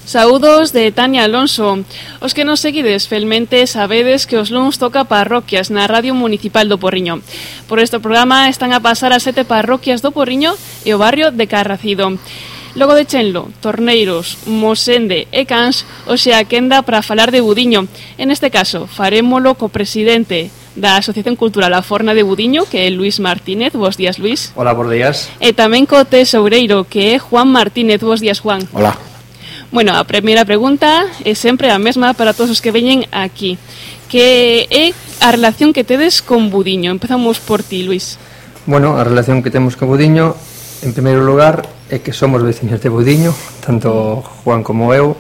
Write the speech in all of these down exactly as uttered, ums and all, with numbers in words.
Saúdos de Tania Alonso. Os que nos seguides felmente sabedes que os luns toca parroquias na Radio Municipal do Porriño. Por este programa están a pasar as sete parroquias do Porriño e o barrio de Carracido. Logo de Chenlo, Torneiros, Mosende e Cans, hoxe a quenda para falar de Budiño. En este caso, farémolo co presidente da Asociación Cultural A Forna de Budiño, que é Luis Martínez. Bos días, Luis. Hola, bos días. E tamén co tesoureiro, que é Juan Martínez. Bos días, Juan. Hola. Bueno, a primeira pregunta é sempre a mesma para todos os que veñen aquí, que é a relación que tedes con Budiño. Empezamos por ti, Luis. Bueno, a relación que temos con Budiño, en primeiro lugar, é que somos veciños de Budiño, tanto Juan como eu.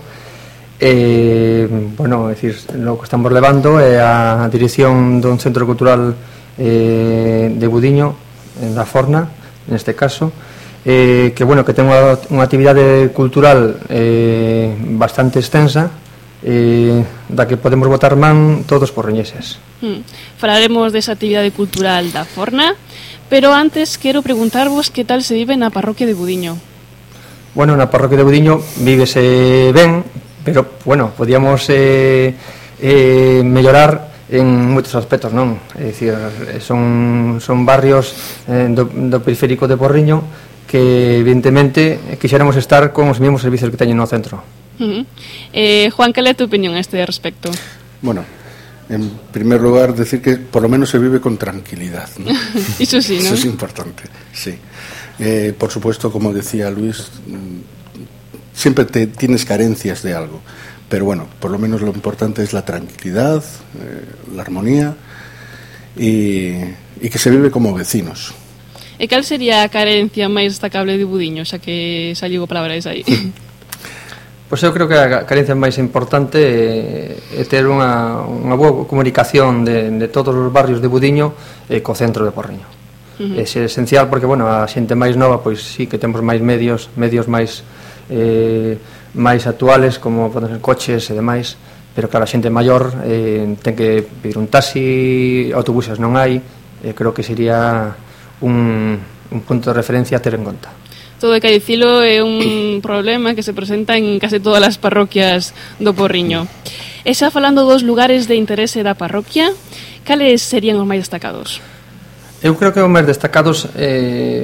E, bueno, é dicir, lo que estamos levando é a dirección dun centro cultural eh, de Budiño, en La Forna, neste caso, eh, que, bueno, que ten unha, unha actividade cultural eh, bastante extensa, eh, da que podemos botar man todos os porriñeses. Hmm. Falaremos desa actividade cultural da Forna, pero antes quero preguntarvos que tal se vive na parroquia de Budiño. Bueno, na parroquia de Budiño vívese ben, pero, bueno, podíamos eh, eh, mellorar en moitos aspectos, non? É dicir, son, son barrios eh, do, do periférico de Porriño que, evidentemente, quixéramos estar con os mesmos servicios que teñen no centro. Uh-huh. eh, Juan, cal é a tu opinión a este respecto? Bueno, en primer lugar, decir que por lo menos se vive con tranquilidad, ¿no? Eso sí, ¿no? Eso es importante, sí. Eh, por supuesto, como decía Luis, siempre te tienes carencias de algo, pero bueno, por lo menos lo importante es la tranquilidad, eh, la armonía y, y que se vive como vecinos. E cal sería a carencia máis destacable de Budiño, xa que saliu a palabra esa aí? Pois eu creo que a carencia máis importante é ter unha, unha boa comunicación de, de todos os barrios de Budiño e co centro de Porriño. Uh-huh. É esencial porque, bueno, a xente máis nova, pois sí que temos máis medios, medios máis eh, máis actuales, como poden ser coches e demais, pero claro, a xente maior eh, ten que pedir un taxi, autobuses non hai, e creo que sería un, un punto de referencia a ter en conta. Todo hai que dicilo, é un problema que se presenta en case todas as parroquias do Porriño. E xa falando dos lugares de interese da parroquia, cales serían os máis destacados? Eu creo que os máis destacados eh,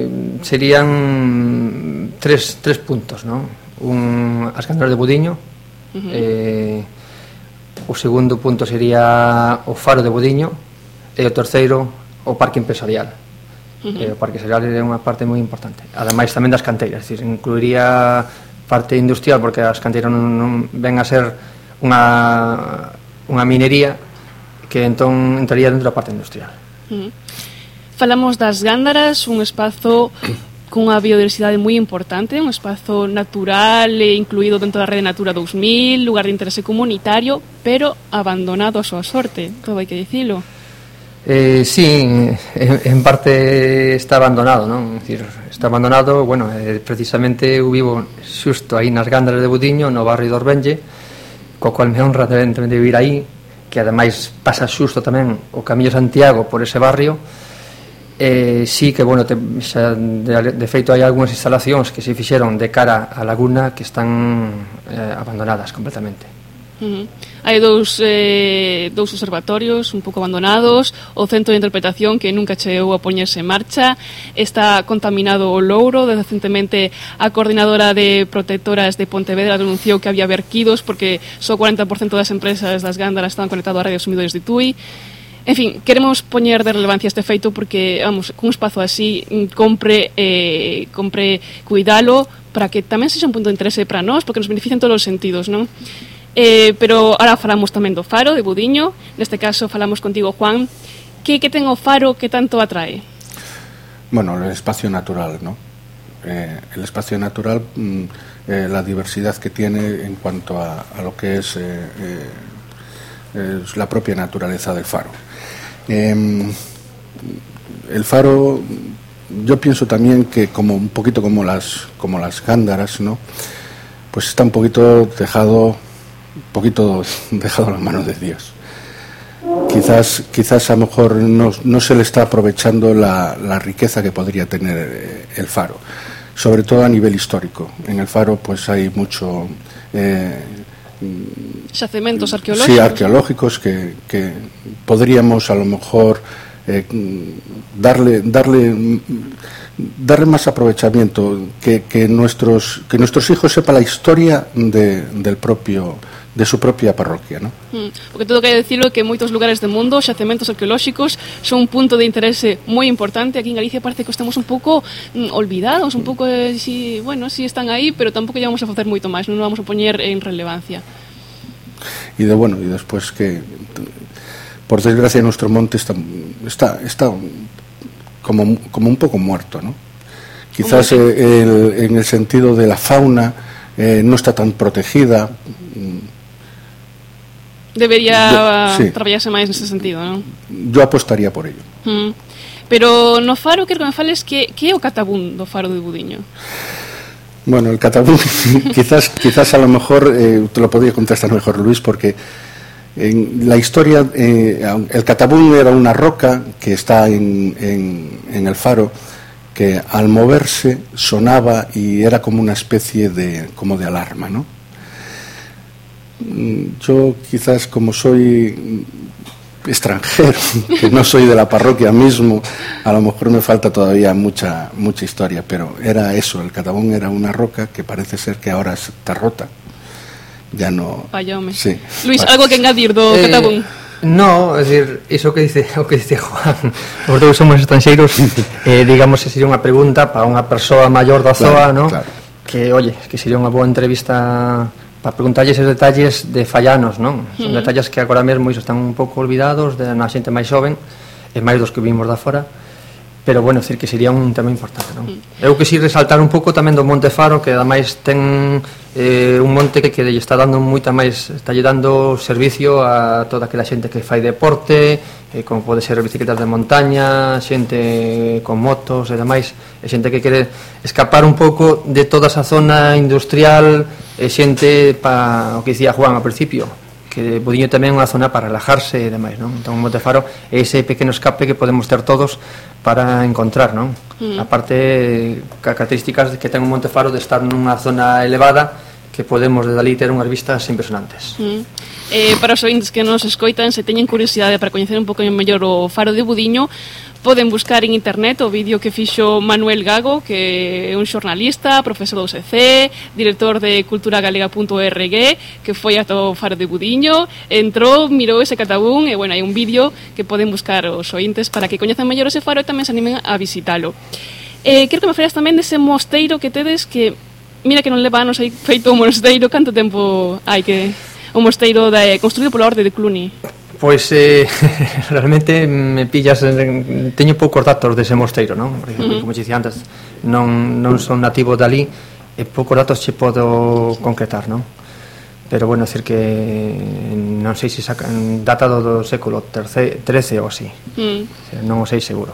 serían tres, tres puntos, non? Un, as Gándaras de Budiño, uh-huh. eh, o segundo punto sería o Faro de Budiño e o terceiro o Parque Empresarial. Uh-huh. eh, o Parque Empresarial é unha parte moi importante, ademais tamén das canteiras, es decir, incluiría parte industrial porque as canteiras non, non ven a ser unha, unha minería que entón entraría dentro da parte industrial. Uh-huh. Falamos das Gándaras, un espazo cunha biodiversidade moi importante, un espazo natural e incluído dentro da Rede Natura dous mil, lugar de interese comunitario, pero abandonado a súa sorte, todo hai que dicilo. Eh, sí, en, en parte está abandonado, non? Es decir, está abandonado, bueno, eh, precisamente eu vivo xusto aí nas Gándaras de Budiño, no barrio de Orbenlle, co cual me honra tamén de vivir aí, que ademais pasa xusto tamén o Camiño Santiago por ese barrio. Eh, sí que, bueno, te, xa, de, de feito hai algunhas instalacións que se fixeron de cara á laguna que están eh, abandonadas completamente. Uh-huh. Hai dous, eh, dous observatorios un pouco abandonados, o centro de interpretación que nunca chegou a poñerse en marcha, está contaminado o Louro. Recentemente a coordinadora de protectoras de Pontevedra denunciou que había verquidos porque só o cuarenta por cento das empresas das Gándaras estaban conectadas á rede de sumidores de Tui. En fin, queremos poñer de relevancia este feito porque, vamos, cun espazo así compre, eh, compre cuidalo para que tamén sexa un punto de interese para nós, porque nos benefician todos os sentidos, non? Eh, pero ahora falamos tamén do Faro de Budiño, neste caso falamos contigo, Juan. Que, que ten o Faro que tanto atrae? Bueno, el espacio natural, ¿no? Eh, el espacio natural, mm, eh, la diversidad que tiene en cuanto a, a lo que es, eh, eh, es la propia naturaleza del Faro. Eh, el Faro, yo pienso también que como un poquito como las como las Gándaras, ¿no? Pues está un poquito dejado un poquito dejado en las manos de Dios. Quizás, quizás a lo mejor no, no se le está aprovechando la, la riqueza que podría tener el Faro. sobre todo a nivel histórico. En el Faro pues hay mucho eh, xacementos arqueológicos, sí, arqueológicos que, que podríamos a lo mejor eh, darle darle darle más aprovechamiento, que, que nuestros que nuestros hijos sepan la historia de, del propio de su propia parroquia, ¿no? Mm, porque todo quere decirlo que en moitos lugares do mundo xacementos arqueolóxicos son un punto de interese moi importante. Aquí en Galicia parece que estamos un pouco mm, olvidados, un pouco eh, si, bueno, si están aí, pero tampouco lle vamos a facer moito máis, non nos vamos a poñer en relevancia. Y de bueno, y después que por desgracia nuestro monte está está está como como un poco muerto, ¿no? Quizás eh, el, en el sentido de la fauna eh, no está tan protegida. Debería Yo, sí. traballarse máis nese sentido, non? Yo apostaría por ello. Mm. Pero no Faro, quero que me fales que, que é o catabún do Faro de Budiño? Bueno, el catabún, quizás, quizás a lo mejor eh, te lo podría contestar mejor Luis, porque en la historia, eh, el catabún era una roca que está en, en, en el Faro, que al moverse sonaba y era como una especie de, como de alarma, ¿no? Yo quizás, como soy extranjero, que no soy de la parroquia mismo, a lo mejor me falta todavía mucha mucha historia, pero era eso, el catabún era una roca que parece ser que ahora está rota. Ya no... Fallome. Sí. Luis, Vale. algo que engadir do Eh, catabún? No, é dicir, iso que dice, o que dice Juan, os dous somos estranxeiros, eh, digamos que sería unha pregunta para unha persoa maior da zoa, Claro, ¿no? claro. Que, oye, que sería unha boa entrevista para preguntarlle esos detalles de fallanos, non? Son Uh-huh. detalles que agora mesmo iso están un pouco olvidados de na xente máis xoven, e máis dos que vimos da fora, pero bueno, decir que sería un tema importante, non? Uh-huh. Eu que si resaltar un pouco tamén do Monte Faro, que ademais ten eh, un monte que, que lle está dando moita máis, está lle dando servicio a toda aquela xente que fai deporte, eh, como pode ser bicicletas de montaña, xente con motos e demais, e xente que quere escapar un pouco de toda esa zona industrial, e xente pa, o que dicía Juan ao principio, que Budiño tamén é unha zona para relajarse e demais, non? Entón Monte Faro é ese pequeno escape que podemos ter todos para encontrar, non? Mm. Aparte, características que ten un Monte Faro de estar nunha zona elevada, que podemos desde ali ter unhas vistas impresionantes. Mm. Eh, para os ointes que nos escoitan, se teñen curiosidade para coñecer un pouco mellor o Faro de Budiño, poden buscar en internet o vídeo que fixo Manuel Gago, que é un xornalista, profesor do U C C, director de cultura galega punto org, que foi ata o Faro de Budiño, entrou, mirou ese catabún, e bueno, hai un vídeo que poden buscar os ointes para que coñezan mellor ese faro e tamén se animen a visitalo. Eh, quero que me falas tamén dese mosteiro que tedes, que mira que non leva anos aí feito o mosteiro, canto tempo hai que o mosteiro da, construído pola Orde de Cluny? Pois eh, realmente me pillas, en, teño poucos datos dese mosteiro, non? Porque, uh-huh. como te dicía antes, non, non son nativo dali, e poucos datos che podo concretar, non? Pero bueno, decir que non sei se sacan data do, do século trece ou así, mm. non o sei seguro.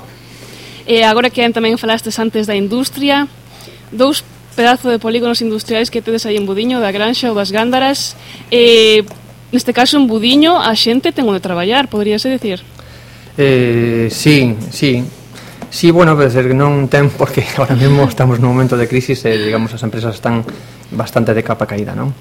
E agora que tamén falastes antes da industria, dous pedazos de polígonos industriais que tedes aí en Budiño, da Granxa ou das Gándaras, e neste caso en Budiño a xente ten onde traballar, poderíase decir? Eh, sí, sí. Sí, bueno, pero que non ten, porque ahora mesmo estamos nun momento de crisis e, digamos, as empresas están bastante de capa caída, non?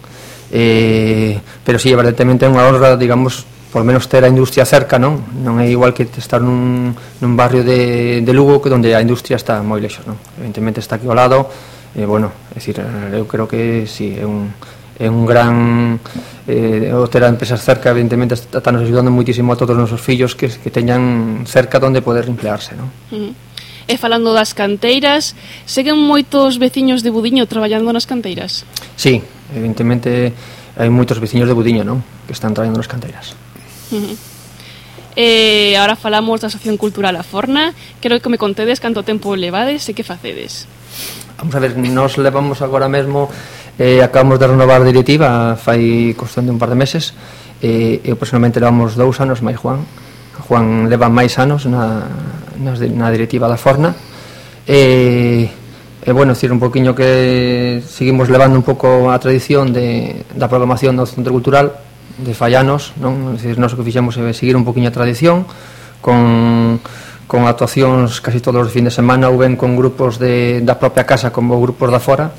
Eh, pero sí, evidentemente é unha honra, digamos, por menos ter a industria cerca, non? Non é igual que estar nun, nun barrio de, de Lugo, que onde a industria está moi lexos, non? Evidentemente está aquí ao lado, e, bueno, é dicir, eu creo que sí, é un... é un gran eh, o ter a empresas cerca, evidentemente está nos ayudando muitísimo a todos os nosos fillos que, que teñan cerca onde poder emplearse, non? Uh-huh. E falando das canteiras, seguen moitos veciños de Budiño traballando nas canteiras? Sí, evidentemente hai moitos veciños de Budiño, non? Que están traballando nas canteiras. Uh-huh. E agora falamos da Asociación Cultural A Forna. Quero que me contedes canto tempo levades e que facedes. Vamos a ver, nos levamos agora mesmo, eh, acabamos de renovar a directiva fai cuestión de un par de meses, e eh, eu personalmente levamos dous anos máis Juan. Juan leva máis anos na, na directiva da Forna, e, e bueno, decir un poquinho que seguimos levando un pouco a tradición de, da programación do Centro Cultural de Fallanos, non? Decir, nós o que fixemos é seguir un poquinho a tradición con con actuacións casi todos os fin de semana, ou ben con grupos de, da propia casa como grupos da fora,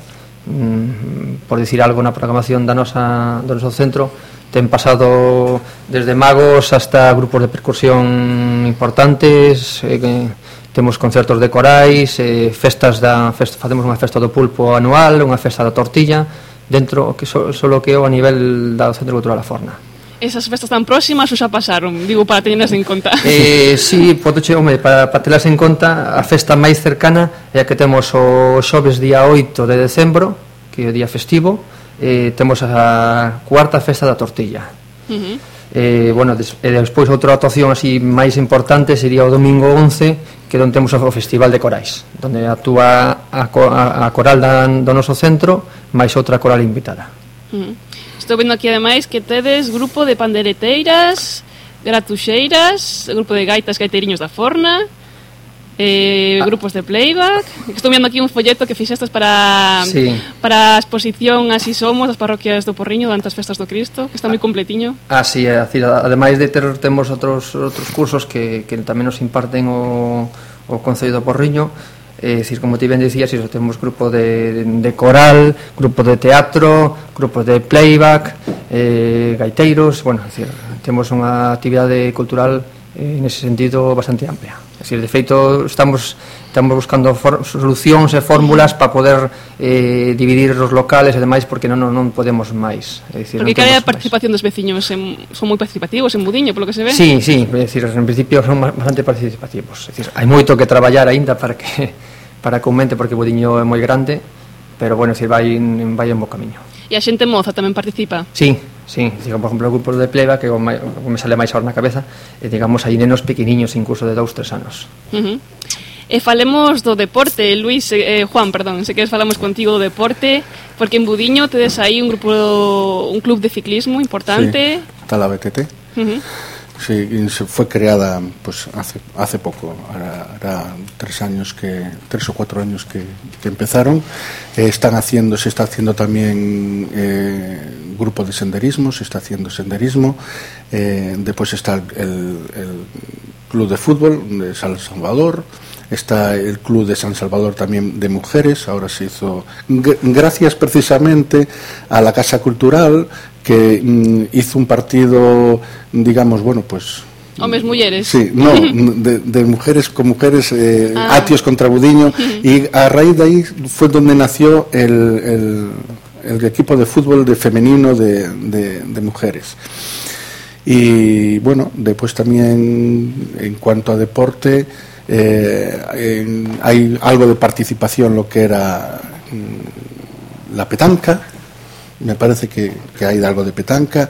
mm, por dicir algo na programación da nosa, do noso centro. Ten pasado desde magos hasta grupos de percusión importantes, eh, temos concertos de corais, eh, festas da festa, facemos unha festa do pulpo anual, unha festa da tortilla, dentro que so, solo que o a nivel do Centro Cultural A Forna. Esas festas tan próximas ou xa pasaron? Digo, para tenerlas en conta. Eh, sí, pode che, home, para, para telas en conta, a festa máis cercana é a que temos o xoves día oito de decembro, que é o día festivo. Eh, temos a cuarta festa da tortilla. Uh-huh. eh, bueno, des, e despois outra actuación así máis importante sería o domingo once, que onde temos o Festival de Corais, onde actúa a, a, a coral da, do noso centro máis outra coral invitada. Uh-huh. Estou vendo aquí ademais que tedes grupo de pandereteiras, gratuxeiras, grupo de gaitas gaiteirinhos da Forna, Eh, ah. grupos de playback. Estou vendo aquí un folleto que fixestes para sí. para a exposición Así Somos das parroquias do Porriño durante as festas do Cristo, que está moi completiño. Ah, sí, é dicir, ademais de ter temos outros outros cursos que, que tamén nos imparten o, o Concello do Porriño. É dicir, como ti ben dicías, iso, temos grupo de, de coral, grupo de teatro, grupos de playback, eh, gaiteiros, bueno, é dicir, temos unha actividade cultural eh, nese sentido bastante amplia. É dicir, de feito, estamos estamos buscando for, solucións e fórmulas para poder eh, dividir os locales e demais, porque non, non, non podemos máis. É dicir, porque cada participación máis dos veciños en, son moi participativos en Budiño, polo que se ve. Sí, sí, é dicir, en principio son bastante participativos. É dicir, hai moito que traballar aínda para que para que aumente, porque Budiño é moi grande, pero bueno, é dicir, vai, vai en bo camiño. E a xente moza tamén participa? Sí, sí, digamos, por exemplo, o grupo de pleba, que me sale máis ahora na cabeza, e digamos, hai nenos pequeniños, incluso de dous, tres anos. Uh-huh. E falemos do deporte, Luis, eh, Juan, perdón, se queres falamos contigo do deporte, porque en Budiño tedes aí un grupo, un club de ciclismo importante. Sí, está la B T T. Uh-huh. Sí, se fue creada pues hace hace poco, ahora, ahora tres años que tres o cuatro años que, que empezaron. Eh, están haciendo, se está haciendo también eh, grupo de senderismo, se está haciendo senderismo. Eh, después está el, el club de fútbol de San Salvador. Está el club de San Salvador también de mujeres. Ahora se hizo, gracias precisamente a la Casa Cultural, que mm, hizo un partido, digamos, bueno, pues... Hombres, mujeres. Sí, no, de, de mujeres con mujeres, eh, ah. Atios contra Budiño, y a raíz de ahí fue donde nació el, el, el equipo de fútbol de femenino de, de, de mujeres. Y bueno, después también en cuanto a deporte, eh, en, hay algo de participación, lo que era mm, la petanca. Me parece que, que hay algo de petanca,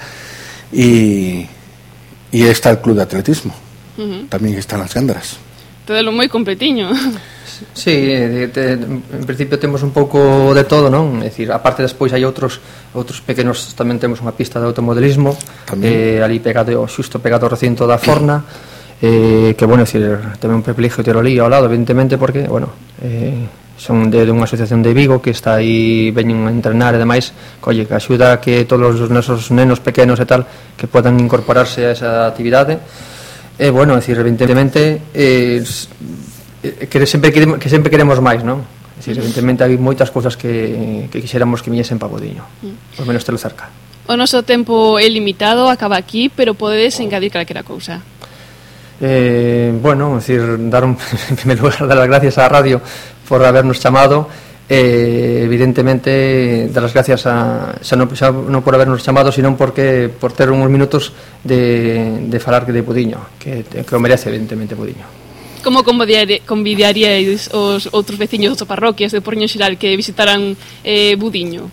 y, y está el club de atletismo. Uh-huh. También están las gándaras. Todo lo moi completiño. Sí, de, de, en principio temos un pouco de todo, non? É dicir, aparte despois hai outros outros pequenos, tamén temos unha pista de automodelismo, eh, ali pegado, xusto pegado ao recinto da Forna, eh, que, bueno, é dicir, tamén un privilegio ter ali ao lado, evidentemente, porque, bueno, eh, son de, de unha asociación de Vigo que está aí, veñen a entrenar e demais, colle, que axuda a que todos os nosos nenos pequenos e tal que podan incorporarse a esa actividade. E, bueno, é dicir, evidentemente eh, que sempre queremos, que sempre queremos máis, non? É dicir, evidentemente hai moitas cousas que, que quixéramos que viñesen para Budiño, por menos telo cerca. O noso tempo é limitado, acaba aquí, pero podedes engadir calquera cousa. Eh, bueno, es decir, dar un, en primer lugar dar las gracias a la radio por habernos chamado, eh, evidentemente dar las gracias a, xa no, xa no por habernos chamado, sino porque por ter uns minutos de, de falar de Budiño, que, que o merece evidentemente Budiño. Como convidaríais os outros veciños das parroquias de Porriño Xeral que visitaran eh, Budiño?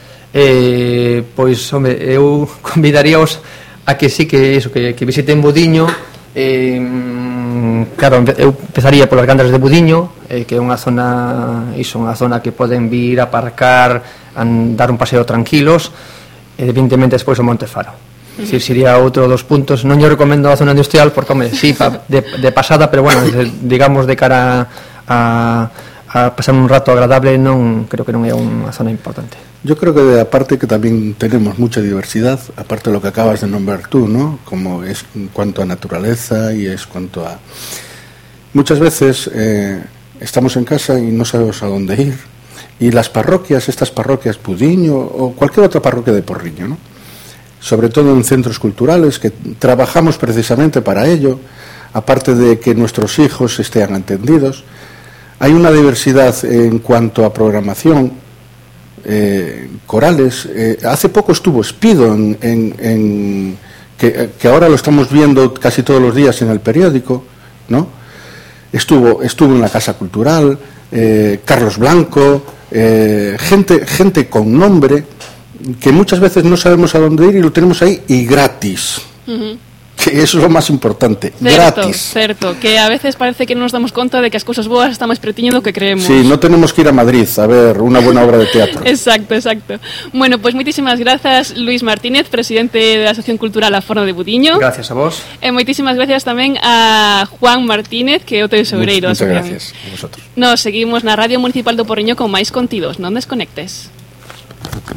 Eh, pois, home, eu convidaríaos a que sí, que eso, que, que visiten Budiño. Eh, claro, eu empezaría polas gándaras de Budiño, eh, que é unha zona, iso, unha zona que poden vir a aparcar, a dar un paseo tranquilos, e evidentemente despois o Monte Faro. Uh-huh. Es decir, sería outro dos puntos. Non yo recomendo a zona industrial porque, home, sí, pa, de, de pasada, pero bueno, digamos de cara a, a pasar un rato agradable, non creo que non é unha zona importante. Yo creo que aparte que también tenemos mucha diversidad, aparte de lo que acabas de nombrar tú, ¿no? Como es en cuanto a naturaleza y es cuanto a... muchas veces eh, estamos en casa y no sabemos a dónde ir. Y las parroquias, estas parroquias Budiño o cualquier otra parroquia de Porriño, ¿no? Sobre todo en centros culturales, que trabajamos precisamente para ello, aparte de que nuestros hijos estén entendidos, hay una diversidad en cuanto a programación, eh, corales. Eh, hace poco estuvo Espido, en, en, en, que, que ahora lo estamos viendo casi todos los días en el periódico, ¿no? Estuvo, estuvo en la Casa Cultural, eh, Carlos Blanco, eh, gente, gente con nombre, que muchas veces no sabemos a dónde ir y lo tenemos ahí y gratis. Uh-huh. Que eso é o máis importante, certo, gratis. Certo, que a veces parece que non nos damos conta de que as cousas boas están máis pretiño do que creemos. Sí, non tenemos que ir a Madrid a ver unha buena obra de teatro. Exacto, exacto. Bueno, pois pues moitísimas grazas, Luis Martínez, presidente da Asociación Cultural A Forno de Budiño. Gracias a vos. E moitísimas gracias tamén a Juan Martínez, que é o tesoureiro da asociación. Muchas gracias a vosotros. Nos seguimos na Radio Municipal do Porriño con máis contidos, non desconectes.